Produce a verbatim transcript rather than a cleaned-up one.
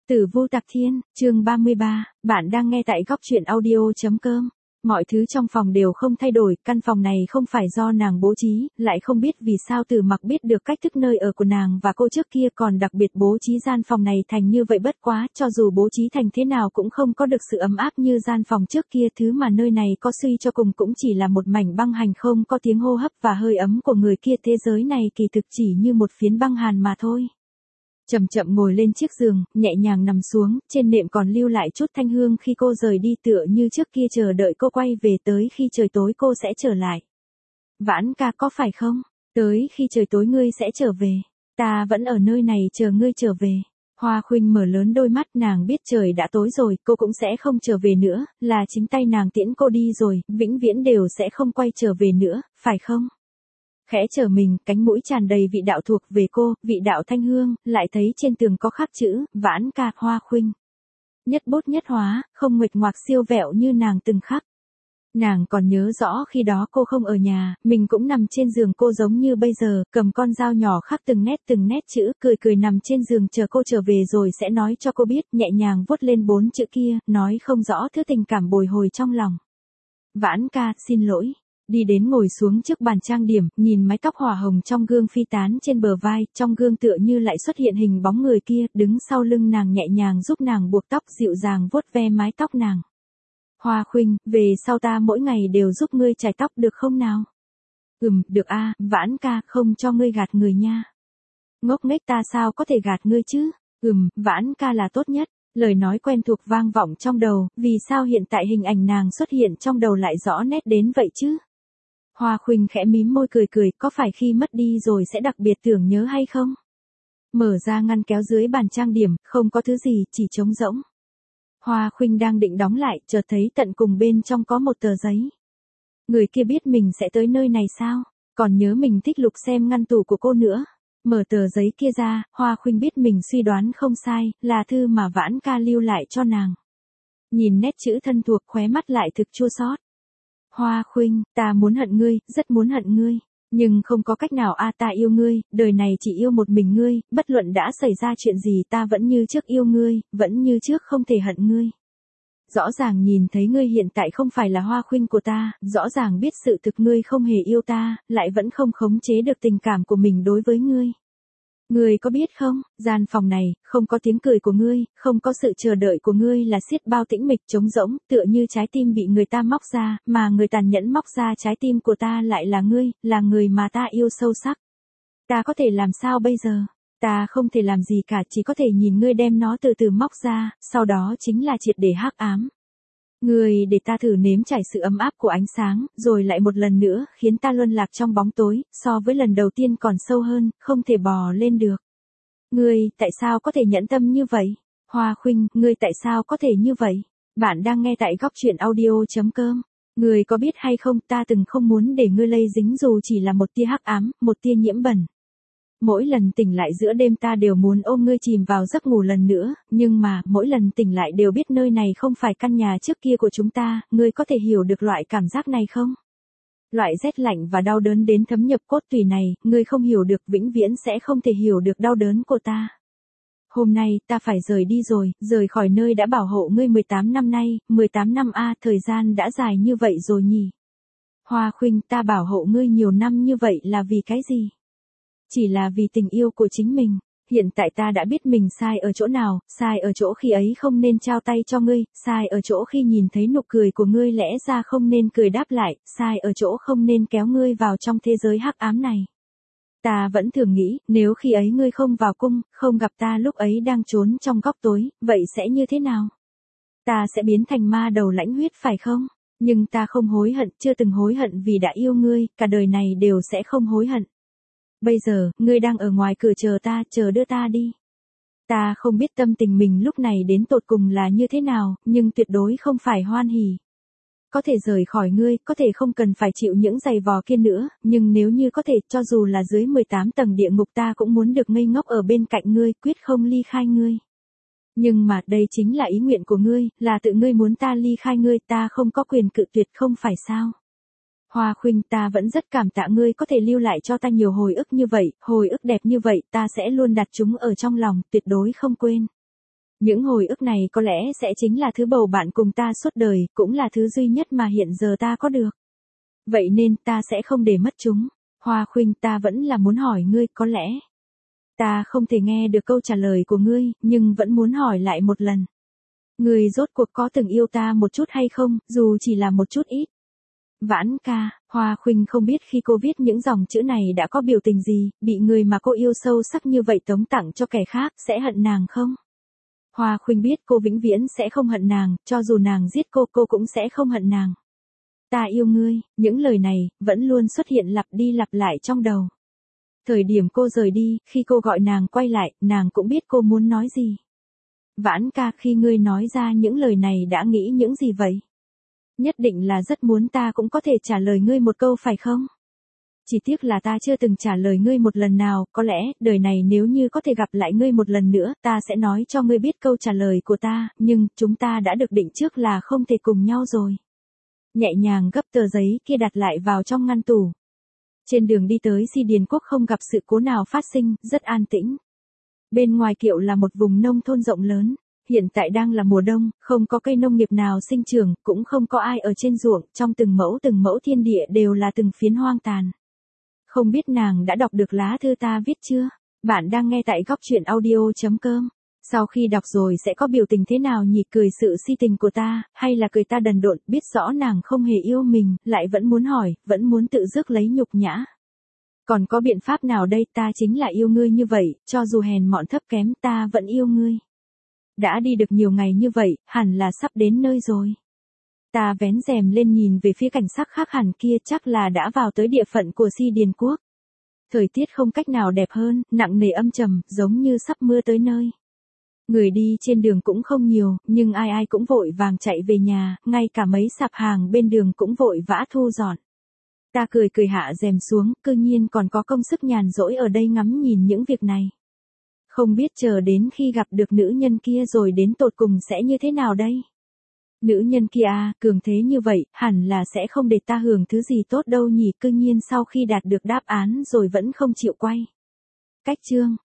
Tử Vu Tạc Thiên, chương ba mươi ba, bạn đang nghe tại góc truyện audio.com. Mọi thứ trong phòng đều không thay đổi, căn phòng này không phải do nàng bố trí, lại không biết vì sao Từ Mặc biết được cách thức nơi ở của nàng và cô trước kia còn đặc biệt bố trí gian phòng này thành như vậy, bất quá, cho dù bố trí thành thế nào cũng không có được sự ấm áp như gian phòng trước kia, thứ mà nơi này có suy cho cùng cũng chỉ là một mảnh băng hành không có tiếng hô hấp và hơi ấm của người kia, thế giới này kỳ thực chỉ như một phiến băng hàn mà thôi. Chậm chậm ngồi lên chiếc giường, nhẹ nhàng nằm xuống, trên nệm còn lưu lại chút thanh hương khi cô rời đi, tựa như trước kia chờ đợi cô quay về, tới khi trời tối cô sẽ trở lại. Vãn ca, có phải không? Tới khi trời tối ngươi sẽ trở về. Ta vẫn ở nơi này chờ ngươi trở về. Hoa Khuynh mở lớn đôi mắt, nàng biết trời đã tối rồi, cô cũng sẽ không trở về nữa, là chính tay nàng tiễn cô đi rồi, vĩnh viễn đều sẽ không quay trở về nữa, phải không? Khẽ trở mình, cánh mũi tràn đầy vị đạo thuộc về cô, vị đạo thanh hương, lại thấy trên tường có khắc chữ, Vãn ca, Hoa Khuynh. Nhất bút nhất hóa, không nguệch ngoạc siêu vẹo như nàng từng khắc. Nàng còn nhớ rõ khi đó cô không ở nhà, mình cũng nằm trên giường cô giống như bây giờ, cầm con dao nhỏ khắc từng nét từng nét chữ, cười cười nằm trên giường chờ cô trở về rồi sẽ nói cho cô biết, nhẹ nhàng vuốt lên bốn chữ kia, nói không rõ thứ tình cảm bồi hồi trong lòng. Vãn ca, xin lỗi. Đi đến ngồi xuống trước bàn trang điểm, nhìn mái tóc hỏa hồng trong gương phi tán trên bờ vai, trong gương tựa như lại xuất hiện hình bóng người kia, đứng sau lưng nàng nhẹ nhàng giúp nàng buộc tóc, dịu dàng vuốt ve mái tóc nàng. Hoa Khuynh, về sau ta mỗi ngày đều giúp ngươi chải tóc được không nào? Ừm, được a, Vãn ca, không cho ngươi gạt người nha. Ngốc nghếch, ta sao có thể gạt ngươi chứ? Ừm, Vãn ca là tốt nhất. Lời nói quen thuộc vang vọng trong đầu, vì sao hiện tại hình ảnh nàng xuất hiện trong đầu lại rõ nét đến vậy chứ? Hoa Khuynh khẽ mím môi cười cười, có phải khi mất đi rồi sẽ đặc biệt tưởng nhớ hay không? Mở ra ngăn kéo dưới bàn trang điểm, không có thứ gì, chỉ trống rỗng. Hoa Khuynh đang định đóng lại, chợt thấy tận cùng bên trong có một tờ giấy. Người kia biết mình sẽ tới nơi này sao? Còn nhớ mình thích lục xem ngăn tủ của cô nữa. Mở tờ giấy kia ra, Hoa Khuynh biết mình suy đoán không sai, là thư mà Vãn ca lưu lại cho nàng. Nhìn nét chữ thân thuộc, khóe mắt lại thực chua xót. Hoa Khuynh, ta muốn hận ngươi, rất muốn hận ngươi, nhưng không có cách nào a, ta yêu ngươi, đời này chỉ yêu một mình ngươi, bất luận đã xảy ra chuyện gì ta vẫn như trước yêu ngươi, vẫn như trước không thể hận ngươi. Rõ ràng nhìn thấy ngươi hiện tại không phải là Hoa Khuynh của ta, rõ ràng biết sự thực ngươi không hề yêu ta, lại vẫn không khống chế được tình cảm của mình đối với ngươi. Ngươi có biết không, gian phòng này, không có tiếng cười của ngươi, không có sự chờ đợi của ngươi, là xiết bao tĩnh mịch trống rỗng, tựa như trái tim bị người ta móc ra, mà người tàn nhẫn móc ra trái tim của ta lại là ngươi, là người mà ta yêu sâu sắc. Ta có thể làm sao bây giờ? Ta không thể làm gì cả, chỉ có thể nhìn ngươi đem nó từ từ móc ra, sau đó chính là triệt để hắc ám. Ngươi để ta thử nếm trải sự ấm áp của ánh sáng, rồi lại một lần nữa, khiến ta luân lạc trong bóng tối, so với lần đầu tiên còn sâu hơn, không thể bò lên được. Ngươi, tại sao có thể nhẫn tâm như vậy? Hoa Khuynh, ngươi tại sao có thể như vậy? Bạn đang nghe tại góc truyện audio.com. Ngươi có biết hay không, ta từng không muốn để ngươi lây dính dù chỉ là một tia hắc ám, một tia nhiễm bẩn. Mỗi lần tỉnh lại giữa đêm ta đều muốn ôm ngươi chìm vào giấc ngủ lần nữa, nhưng mà, mỗi lần tỉnh lại đều biết nơi này không phải căn nhà trước kia của chúng ta, ngươi có thể hiểu được loại cảm giác này không? Loại rét lạnh và đau đớn đến thấm nhập cốt tủy này, ngươi không hiểu được, vĩnh viễn sẽ không thể hiểu được đau đớn của ta. Hôm nay, ta phải rời đi rồi, rời khỏi nơi đã bảo hộ ngươi mười tám năm nay, mười tám năm a, thời gian đã dài như vậy rồi nhỉ? Hoa Khuynh, ta bảo hộ ngươi nhiều năm như vậy là vì cái gì? Chỉ là vì tình yêu của chính mình. Hiện tại ta đã biết mình sai ở chỗ nào, sai ở chỗ khi ấy không nên trao tay cho ngươi, sai ở chỗ khi nhìn thấy nụ cười của ngươi lẽ ra không nên cười đáp lại, sai ở chỗ không nên kéo ngươi vào trong thế giới hắc ám này. Ta vẫn thường nghĩ, nếu khi ấy ngươi không vào cung, không gặp ta lúc ấy đang trốn trong góc tối, vậy sẽ như thế nào? Ta sẽ biến thành ma đầu lãnh huyết phải không? Nhưng ta không hối hận, chưa từng hối hận vì đã yêu ngươi, cả đời này đều sẽ không hối hận. Bây giờ, ngươi đang ở ngoài cửa chờ ta, chờ đưa ta đi. Ta không biết tâm tình mình lúc này đến tột cùng là như thế nào, nhưng tuyệt đối không phải hoan hỉ. Có thể rời khỏi ngươi, có thể không cần phải chịu những giày vò kia nữa, nhưng nếu như có thể, cho dù là dưới mười tám tầng địa ngục ta cũng muốn được ngây ngốc ở bên cạnh ngươi, quyết không ly khai ngươi. Nhưng mà, đây chính là ý nguyện của ngươi, là tự ngươi muốn ta ly khai ngươi, ta không có quyền cự tuyệt không phải sao? Hoa Khuynh, ta vẫn rất cảm tạ ngươi có thể lưu lại cho ta nhiều hồi ức như vậy, hồi ức đẹp như vậy, ta sẽ luôn đặt chúng ở trong lòng, tuyệt đối không quên. Những hồi ức này có lẽ sẽ chính là thứ bầu bạn cùng ta suốt đời, cũng là thứ duy nhất mà hiện giờ ta có được. Vậy nên ta sẽ không để mất chúng. Hoa Khuynh, ta vẫn là muốn hỏi ngươi, có lẽ ta không thể nghe được câu trả lời của ngươi, nhưng vẫn muốn hỏi lại một lần. Ngươi rốt cuộc có từng yêu ta một chút hay không, dù chỉ là một chút ít. Vãn ca, Hoa Khuynh không biết khi cô viết những dòng chữ này đã có biểu tình gì, bị người mà cô yêu sâu sắc như vậy tống tặng cho kẻ khác, sẽ hận nàng không? Hoa Khuynh biết cô vĩnh viễn sẽ không hận nàng, cho dù nàng giết cô, cô cũng sẽ không hận nàng. Ta yêu ngươi, những lời này, vẫn luôn xuất hiện lặp đi lặp lại trong đầu. Thời điểm cô rời đi, khi cô gọi nàng quay lại, nàng cũng biết cô muốn nói gì. Vãn ca, khi ngươi nói ra những lời này đã nghĩ những gì vậy? Nhất định là rất muốn ta cũng có thể trả lời ngươi một câu phải không? Chỉ tiếc là ta chưa từng trả lời ngươi một lần nào, có lẽ, đời này nếu như có thể gặp lại ngươi một lần nữa, ta sẽ nói cho ngươi biết câu trả lời của ta, nhưng, chúng ta đã được định trước là không thể cùng nhau rồi. Nhẹ nhàng gấp tờ giấy kia đặt lại vào trong ngăn tủ. Trên đường đi tới Si Điền Quốc không gặp sự cố nào phát sinh, rất an tĩnh. Bên ngoài kiệu là một vùng nông thôn rộng lớn. Hiện tại đang là mùa đông, không có cây nông nghiệp nào sinh trưởng, cũng không có ai ở trên ruộng, trong từng mẫu từng mẫu thiên địa đều là từng phiến hoang tàn. Không biết nàng đã đọc được lá thư ta viết chưa? Bạn đang nghe tại góc truyện audio chấm com. Sau khi đọc rồi sẽ có biểu tình thế nào nhỉ, cười sự si tình của ta, hay là cười ta đần độn, biết rõ nàng không hề yêu mình, lại vẫn muốn hỏi, vẫn muốn tự rước lấy nhục nhã. Còn có biện pháp nào đây, ta chính là yêu ngươi như vậy, cho dù hèn mọn thấp kém ta vẫn yêu ngươi. Đã đi được nhiều ngày như vậy, hẳn là sắp đến nơi rồi. Ta vén rèm lên nhìn về phía cảnh sắc khác hẳn kia, chắc là đã vào tới địa phận của Si Điền Quốc. Thời tiết không cách nào đẹp hơn, nặng nề âm trầm, giống như sắp mưa tới nơi. Người đi trên đường cũng không nhiều, nhưng ai ai cũng vội vàng chạy về nhà, ngay cả mấy sạp hàng bên đường cũng vội vã thu dọn. Ta cười cười hạ rèm xuống, cư nhiên còn có công sức nhàn rỗi ở đây ngắm nhìn những việc này. Không biết chờ đến khi gặp được nữ nhân kia rồi đến tột cùng sẽ như thế nào đây? Nữ nhân kia à, cường thế như vậy, hẳn là sẽ không để ta hưởng thứ gì tốt đâu nhỉ, cư nhiên sau khi đạt được đáp án rồi vẫn không chịu quay. Cách chương.